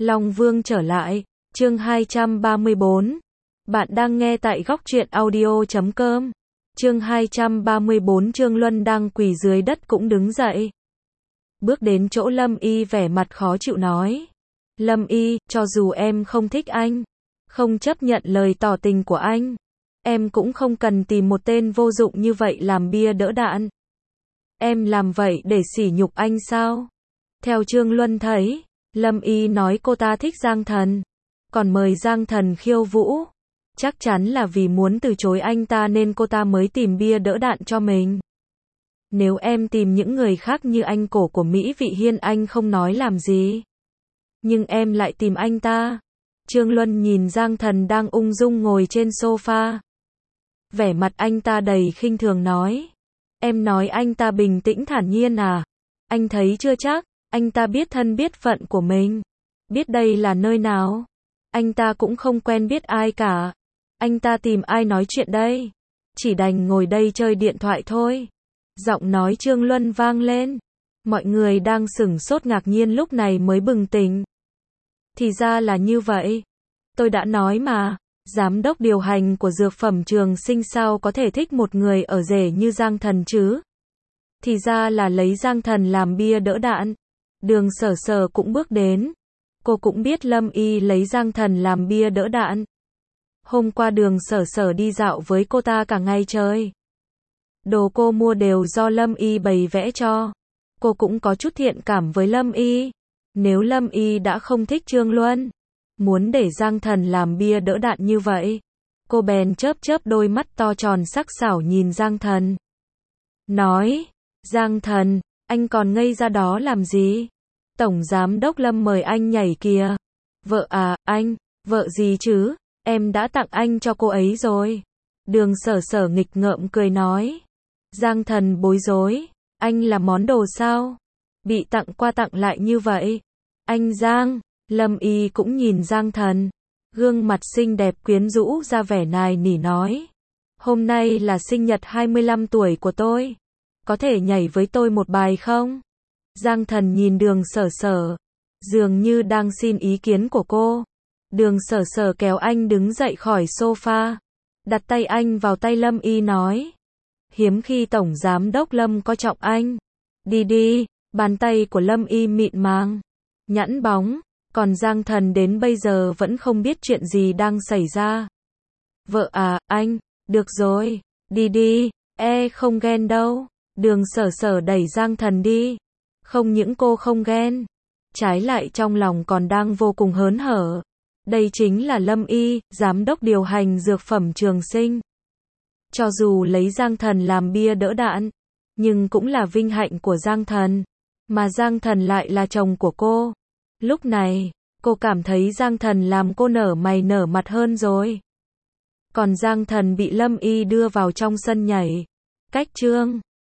Long Vương trở lại, chương 234. Bạn đang nghe tại góc truyện audio.com. Chương 234. Trương Luân đang quỳ dưới đất cũng đứng dậy. Bước đến chỗ Lâm Y vẻ mặt khó chịu nói. Lâm Y, cho dù em không thích anh, không chấp nhận lời tỏ tình của anh, em cũng không cần tìm một tên vô dụng như vậy làm bia đỡ đạn. Em làm vậy để sỉ nhục anh sao? Theo Trương Luân thấy, Lâm Y nói cô ta thích Giang Thần, còn mời Giang Thần khiêu vũ. Chắc chắn là vì muốn từ chối anh ta nên cô ta mới tìm bia đỡ đạn cho mình. Nếu em tìm những người khác như anh cổ của Mỹ Vị Hiên anh không nói làm gì. Nhưng em lại tìm anh ta. Trương Luân nhìn Giang Thần đang ung dung ngồi trên sofa. Vẻ mặt anh ta đầy khinh thường nói. Em nói anh ta bình tĩnh thản nhiên à? Anh thấy chưa chắc, anh ta biết thân biết phận của mình. Biết đây là nơi nào. Anh ta cũng không quen biết ai cả. Anh ta tìm ai nói chuyện đây? Chỉ đành ngồi đây chơi điện thoại thôi. Giọng nói Trương Luân vang lên. Mọi người đang sửng sốt ngạc nhiên lúc này mới bừng tỉnh. Thì ra là như vậy. Tôi đã nói mà, giám đốc điều hành của dược phẩm Trường Sinh sao có thể thích một người ở rể như Giang Thần chứ? Thì ra là lấy Giang Thần làm bia đỡ đạn. Đường Sở Sở cũng bước đến. Cô cũng biết Lâm Y lấy Giang Thần làm bia đỡ đạn. Hôm qua Đường Sở Sở đi dạo với cô ta cả ngày trời. Đồ cô mua đều do Lâm Y bày vẽ cho. Cô cũng có chút thiện cảm với Lâm Y. Nếu Lâm Y đã không thích Trương Luân, muốn để Giang Thần làm bia đỡ đạn như vậy, cô bèn chớp chớp đôi mắt to tròn sắc sảo nhìn Giang Thần. Nói, Giang Thần, anh còn ngây ra đó làm gì? Tổng giám đốc Lâm mời anh nhảy kìa. Vợ à, anh, vợ gì chứ? Em đã tặng anh cho cô ấy rồi. Đường Sở Sở nghịch ngợm cười nói. Giang Thần bối rối. Anh là món đồ sao? Bị tặng qua tặng lại như vậy. Anh Giang, Lâm Y cũng nhìn Giang Thần. Gương mặt xinh đẹp quyến rũ ra vẻ nài nỉ nói. Hôm nay là sinh nhật 25 tuổi của tôi. Có thể nhảy với tôi một bài không? Giang Thần nhìn Đường Sở Sở. Dường như đang xin ý kiến của cô. Đường Sở Sở kéo anh đứng dậy khỏi sofa. Đặt tay anh vào tay Lâm Y nói. Hiếm khi Tổng Giám đốc Lâm coi trọng anh. Đi đi, bàn tay của Lâm Y mịn màng, nhẵn bóng, còn Giang Thần đến bây giờ vẫn không biết chuyện gì đang xảy ra. Vợ à, anh, được rồi, đi đi, không ghen đâu. Đường Sở Sở đẩy Giang Thần đi. Không những cô không ghen, trái lại trong lòng còn đang vô cùng hớn hở. Đây chính là Lâm Y, giám đốc điều hành dược phẩm Trường Sinh. Cho dù lấy Giang Thần làm bia đỡ đạn, nhưng cũng là vinh hạnh của Giang Thần. Mà Giang Thần lại là chồng của cô. Lúc này, cô cảm thấy Giang Thần làm cô nở mày nở mặt hơn rồi. Còn Giang Thần bị Lâm Y đưa vào trong sân nhảy. Cách chương